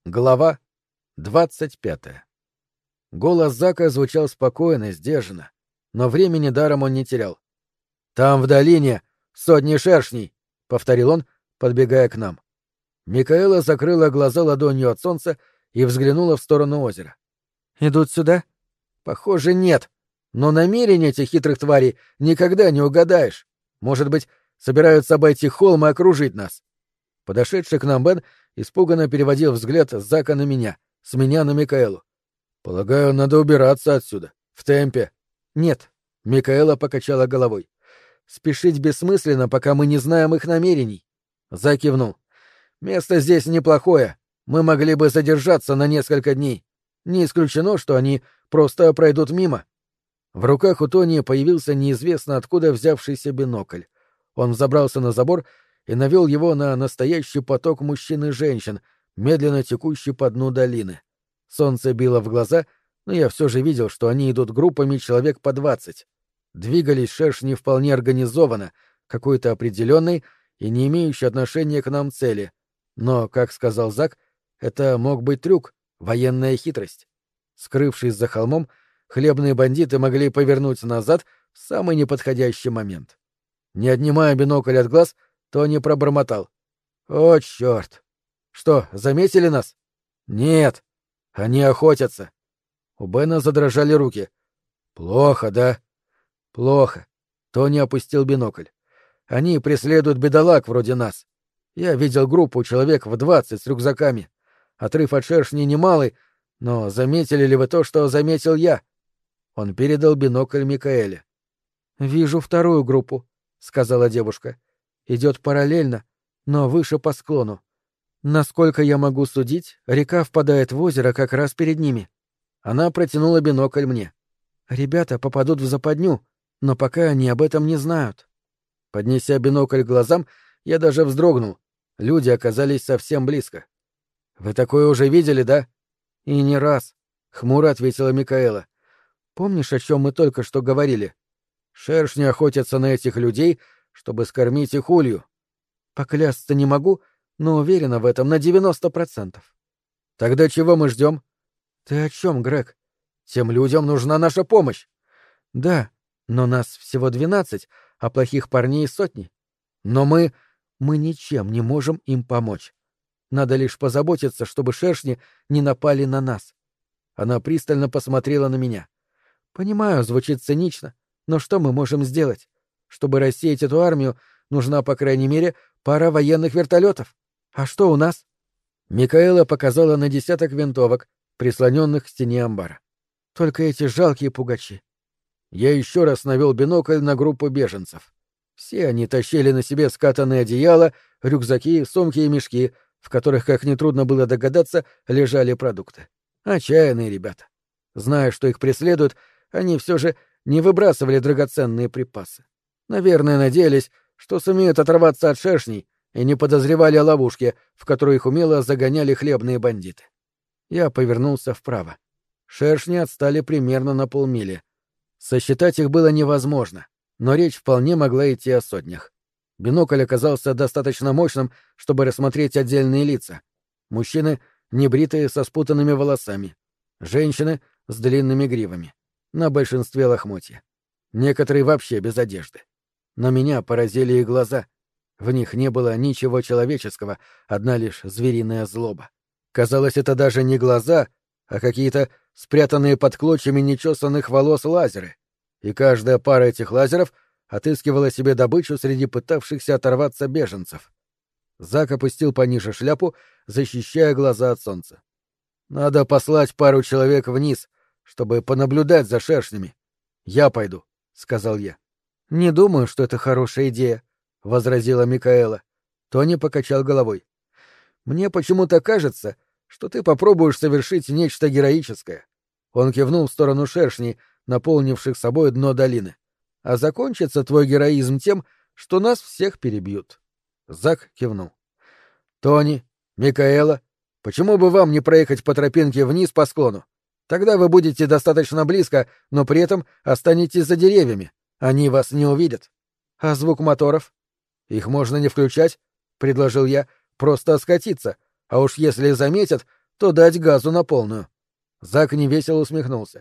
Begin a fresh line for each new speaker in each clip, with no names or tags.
Глава 25. Голос Зака звучал спокойно, сдержанно, но времени даром он не терял. «Там в долине сотни шершней!» — повторил он, подбегая к нам. Микаэла закрыла глаза ладонью от солнца и взглянула в сторону озера. «Идут сюда?» «Похоже, нет. Но намерения этих хитрых тварей никогда не угадаешь. Может быть, собираются обойти холм и окружить нас». Подошедший к нам Бен испуганно переводил взгляд с Зака на меня, с меня на Микаэлу. «Полагаю, надо убираться отсюда. В темпе». «Нет», — Микаэла покачала головой. «Спешить бессмысленно, пока мы не знаем их намерений». Зак кивнул. «Место здесь неплохое. Мы могли бы задержаться на несколько дней. Не исключено, что они просто пройдут мимо». В руках у Тони появился неизвестно откуда взявшийся бинокль. Он взобрался на забор и навел его на настоящий поток мужчин и женщин, медленно текущий по дну долины. Солнце било в глаза, но я все же видел, что они идут группами человек по 20. Двигались шершни вполне организованно, какой-то определенной и не имеющей отношения к нам цели. Но, как сказал Зак, это мог быть трюк, военная хитрость. Скрывшись за холмом, хлебные бандиты могли повернуть назад в самый неподходящий момент. Не отнимая бинокль от глаз, Тони пробормотал. «О, черт! Что, заметили нас?» «Нет. Они охотятся». У Бена задрожали руки. «Плохо, да?» «Плохо». Тони опустил бинокль. «Они преследуют бедолаг вроде нас. Я видел группу человек в 20 с рюкзаками. Отрыв от шершни немалый, но заметили ли вы то, что заметил я?» Он передал бинокль Микаэле. «Вижу вторую группу», — сказала девушка. «Идет параллельно, но выше по склону. Насколько я могу судить, река впадает в озеро как раз перед ними». Она протянула бинокль мне. «Ребята попадут в западню, но пока они об этом не знают». Поднеся бинокль к глазам, я даже вздрогнул. Люди оказались совсем близко. «Вы такое уже видели, да?» «И не раз», — хмуро ответила Микаэла. «Помнишь, о чем мы только что говорили? Шершни охотятся на этих людей, чтобы скормить их улью. Поклясться не могу, но уверена в этом на 90%. Тогда чего мы ждем? Ты о чем, Грег? Тем людям нужна наша помощь. Да, но нас всего 12, а плохих парней сотни. Но мы ничем не можем им помочь. Надо лишь позаботиться, чтобы шершни не напали на нас. Она пристально посмотрела на меня. Понимаю, звучит цинично, но что мы можем сделать? Чтобы рассеять эту армию, нужна, по крайней мере, пара военных вертолетов. А что у нас? Микаэла показала на 10 винтовок, прислоненных к стене амбара. Только эти жалкие пугачи. Я еще раз навел бинокль на группу беженцев. Все они тащили на себе скатанные одеяла, рюкзаки, сумки и мешки, в которых, как нетрудно было догадаться, лежали продукты. Отчаянные ребята. Зная, что их преследуют, они все же не выбрасывали драгоценные припасы. Наверное, надеялись, что сумеют оторваться от шершней, и не подозревали о ловушке, в которую их умело загоняли хлебные бандиты. Я повернулся вправо. Шершни отстали примерно на полмили. Сосчитать их было невозможно, но речь вполне могла идти о сотнях. Бинокль оказался достаточно мощным, чтобы рассмотреть отдельные лица. Мужчины, небритые, со спутанными волосами. Женщины с длинными гривами. На большинстве лохмотья. Некоторые вообще без одежды. Но меня поразили их глаза. В них не было ничего человеческого, одна лишь звериная злоба. Казалось, это даже не глаза, а какие-то спрятанные под клочьями нечесанных волос лазеры. И каждая пара этих лазеров отыскивала себе добычу среди пытавшихся оторваться беженцев. Зак опустил пониже шляпу, защищая глаза от солнца. «Надо послать пару человек вниз, чтобы понаблюдать за шершнями. Я пойду», — сказал я. «Не думаю, что это хорошая идея», — возразила Микаэла. Тони покачал головой. «Мне почему-то кажется, что ты попробуешь совершить нечто героическое». Он кивнул в сторону шершней, наполнивших собой дно долины. «А закончится твой героизм тем, что нас всех перебьют». Зак кивнул. «Тони, Микаэла, почему бы вам не проехать по тропинке вниз по склону? Тогда вы будете достаточно близко, но при этом останетесь за деревьями. Они вас не увидят. А звук моторов? Их можно не включать, — предложил я, — просто скатиться. А уж если заметят, то дать газу на полную. Зак невесело усмехнулся.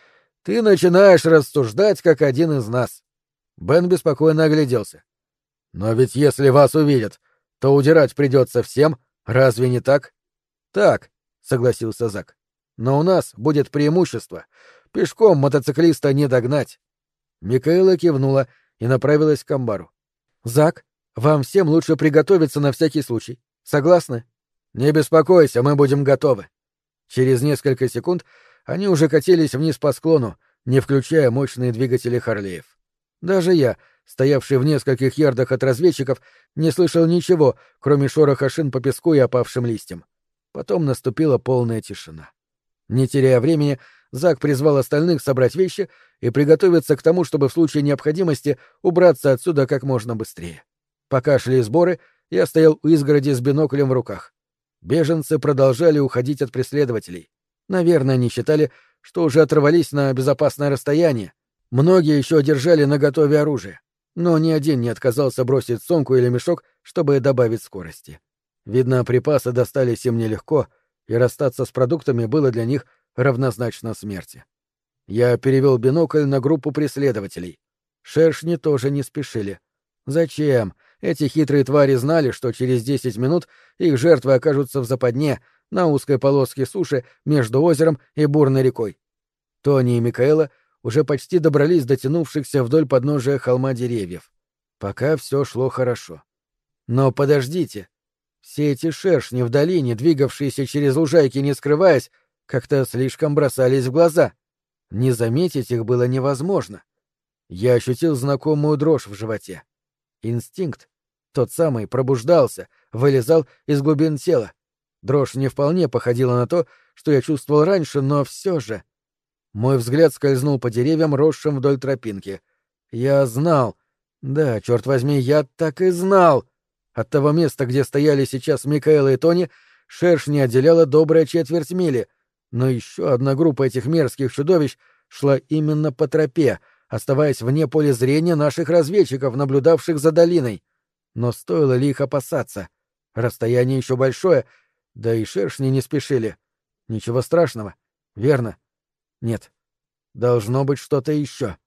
Ты начинаешь рассуждать, как один из нас. Бен беспокойно огляделся. Но ведь если вас увидят, то удирать придется всем, разве не так? Так, согласился Зак. Но у нас будет преимущество. Пешком мотоциклиста не догнать. Микаэла кивнула и направилась к амбару. Зак, вам всем лучше приготовиться на всякий случай. Согласны? Не беспокойся, мы будем готовы. Через несколько секунд они уже катились вниз по склону, не включая мощные двигатели Харлеев. Даже я, стоявший в нескольких ярдах от разведчиков, не слышал ничего, кроме шороха шин по песку и опавшим листьям. Потом наступила полная тишина. Не теряя времени, Зак призвал остальных собрать вещи и приготовиться к тому, чтобы в случае необходимости убраться отсюда как можно быстрее. Пока шли сборы, я стоял у изгороди с биноклем в руках. Беженцы продолжали уходить от преследователей. Наверное, они считали, что уже оторвались на безопасное расстояние. Многие еще держали наготове оружие, но ни один не отказался бросить сумку или мешок, чтобы добавить скорости. Видно, припасы достались им нелегко, и расстаться с продуктами было для них равнозначно смерти. Я перевел бинокль на группу преследователей. Шершни тоже не спешили. Зачем? Эти хитрые твари знали, что через 10 минут их жертвы окажутся в западне, на узкой полоске суши между озером и бурной рекой. Тони и Микаэла уже почти добрались до тянувшихся вдоль подножия холма деревьев. Пока все шло хорошо. Но подождите. Все эти шершни в долине, двигавшиеся через лужайки, не скрываясь, как-то слишком бросались в глаза. Не заметить их было невозможно. Я ощутил знакомую дрожь в животе. Инстинкт, тот самый, пробуждался, вылезал из глубин тела. Дрожь не вполне походила на то, что я чувствовал раньше, но все же... Мой взгляд скользнул по деревьям, росшим вдоль тропинки. Я знал. Да, черт возьми, я так и знал. От того места, где стояли сейчас Микаэла и Тони, шершни отделяла добрая четверть мили, но еще одна группа этих мерзких чудовищ шла именно по тропе, оставаясь вне поля зрения наших разведчиков, наблюдавших за долиной. Но стоило ли их опасаться? Расстояние еще большое, да и шершни не спешили. Ничего страшного, верно? Нет. Должно быть что-то еще.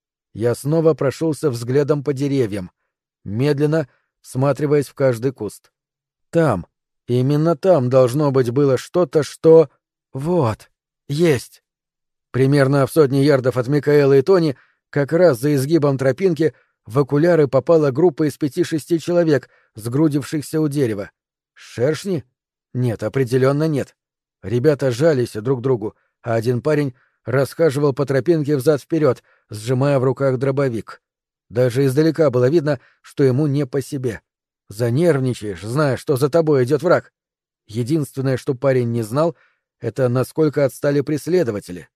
Я снова прошелся взглядом по деревьям, медленно всматриваясь в каждый куст. Там, именно там должно быть было что-то, что... Вот, есть. Примерно в 100 ярдов от Микаэла и Тони, как раз за изгибом тропинки, в окуляры попала группа из 5-6 человек, сгрудившихся у дерева. Шершни? Нет, определенно нет. Ребята жались друг к другу, а один парень расхаживал по тропинке взад-вперед, сжимая в руках дробовик. Даже издалека было видно, что ему не по себе. Занервничаешь, зная, что за тобой идет враг. Единственное, что парень не знал, это насколько отстали преследователи.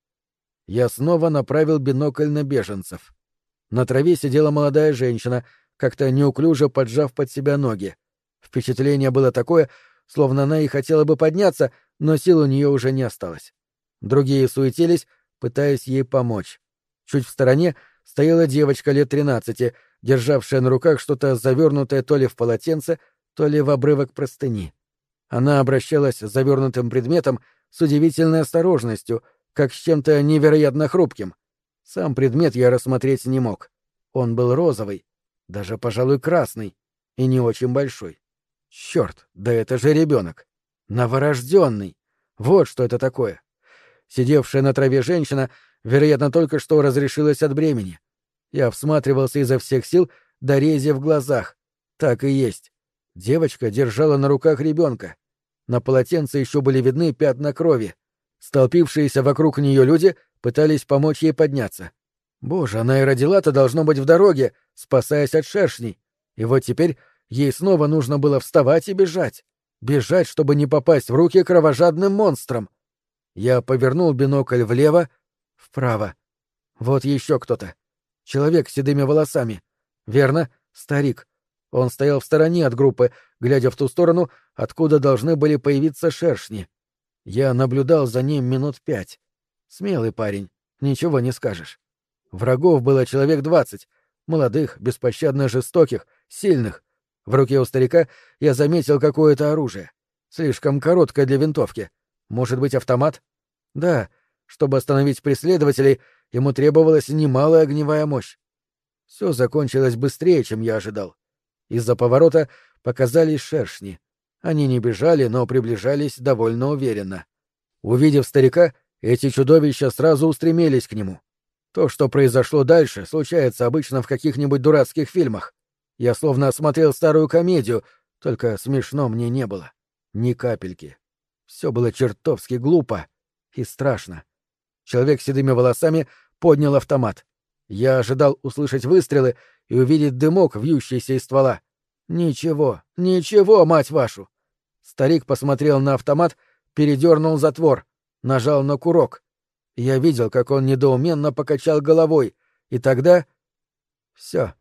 Я снова направил бинокль на беженцев. На траве сидела молодая женщина, как-то неуклюже поджав под себя ноги. Впечатление было такое, словно она и хотела бы подняться, но сил у нее уже не осталось. Другие суетились, пытаясь ей помочь. Чуть в стороне стояла девочка лет 13, державшая на руках что-то завернутое то ли в полотенце, то ли в обрывок простыни. Она обращалась с завернутым предметом с удивительной осторожностью, как с чем-то невероятно хрупким. Сам предмет я рассмотреть не мог. Он был розовый, даже, пожалуй, красный, и не очень большой. Черт, да это же ребенок! Новорожденный! Вот что это такое! Сидевшая на траве женщина, вероятно, только что разрешилась от бремени. Я всматривался изо всех сил, до рези в глазах. Так и есть. Девочка держала на руках ребенка. На полотенце еще были видны пятна крови. Столпившиеся вокруг нее люди пытались помочь ей подняться. Боже, она и родила-то, должно быть, в дороге, спасаясь от шершней. И вот теперь ей снова нужно было вставать и бежать. Бежать, чтобы не попасть в руки кровожадным монстрам. Я повернул бинокль влево, вправо. Вот еще кто-то. Человек с седыми волосами. Верно, старик. Он стоял в стороне от группы, глядя в ту сторону, откуда должны были появиться шершни. Я наблюдал за ним минут 5. Смелый парень, ничего не скажешь. Врагов было человек 20, молодых, беспощадно жестоких, сильных. В руке у старика я заметил какое-то оружие. Слишком короткое для винтовки. Может быть, автомат? Да, чтобы остановить преследователей, ему требовалась немалая огневая мощь. Все закончилось быстрее, чем я ожидал. Из-за поворота показались шершни. Они не бежали, но приближались довольно уверенно. Увидев старика, эти чудовища сразу устремились к нему. То, что произошло дальше, случается обычно в каких-нибудь дурацких фильмах. Я словно осмотрел старую комедию, только смешно мне не было. Ни капельки. Все было чертовски глупо и страшно. Человек с седыми волосами поднял автомат. Я ожидал услышать выстрелы и увидеть дымок, вьющийся из ствола. Ничего, ничего, мать вашу! Старик посмотрел на автомат, передернул затвор, нажал на курок. Я видел, как он недоуменно покачал головой, и тогда... Все.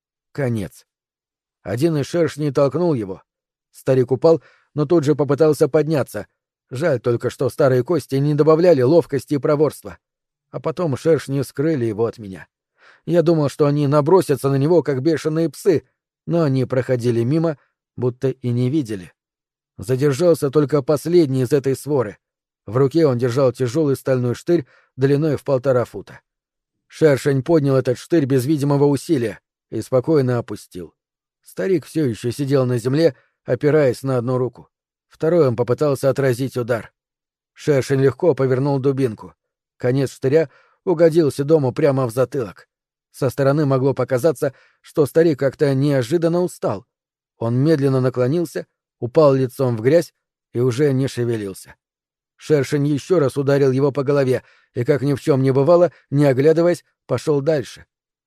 Конец. Один из шершней толкнул его. Старик упал, но тут же попытался подняться. Жаль только, что старые кости не добавляли ловкости и проворства. А потом шершни скрыли его от меня. Я думал, что они набросятся на него, как бешеные псы, но они проходили мимо, будто и не видели. Задержался только последний из этой своры. В руке он держал тяжелый стальной штырь длиной в 1,5 фута. Шершень поднял этот штырь без видимого усилия и спокойно опустил. Старик все еще сидел на земле, опираясь на одну руку. Второй он попытался отразить удар. Шершень легко повернул дубинку. Конец штыря угодил Седому прямо в затылок. Со стороны могло показаться, что старик как-то неожиданно устал. Он медленно наклонился, упал лицом в грязь и уже не шевелился. Шершень еще раз ударил его по голове и, как ни в чем не бывало, не оглядываясь, пошел дальше.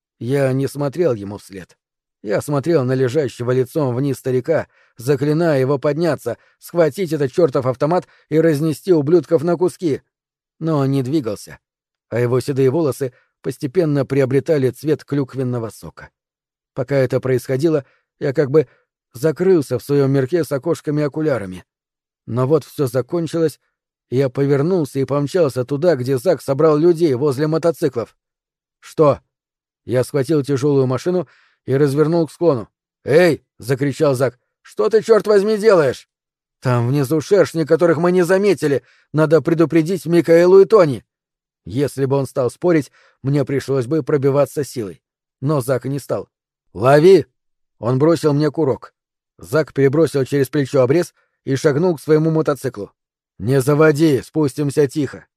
Я не смотрел ему вслед. Я смотрел на лежащего лицом вниз старика, заклиная его подняться, схватить этот чертов автомат и разнести ублюдков на куски. Но он не двигался, а его седые волосы постепенно приобретали цвет клюквенного сока. Пока это происходило, я как бы закрылся в своем мирке с окошками-окулярами. Но вот все закончилось, и я повернулся и помчался туда, где Зак собрал людей возле мотоциклов. «Что?» Я схватил тяжелую машину и развернул к склону. «Эй!» — закричал Зак. «Что ты, черт возьми, делаешь?» «Там внизу шершни, которых мы не заметили. Надо предупредить Микаэлу и Тони». Если бы он стал спорить, мне пришлось бы пробиваться силой. Но Зак не стал. «Лови!» Он бросил мне курок. Зак перебросил через плечо обрез и шагнул к своему мотоциклу. «Не заводи, спустимся тихо».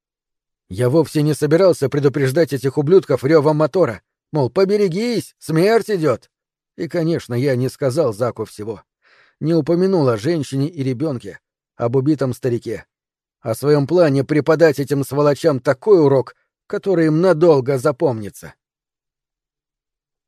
Я вовсе не собирался предупреждать этих ублюдков ревом мотора. Мол, поберегись, смерть идет. И, конечно, я не сказал Заку всего. Не упомянул о женщине и ребенке, об убитом старике. О своем плане преподать этим сволочам такой урок, который им надолго запомнится.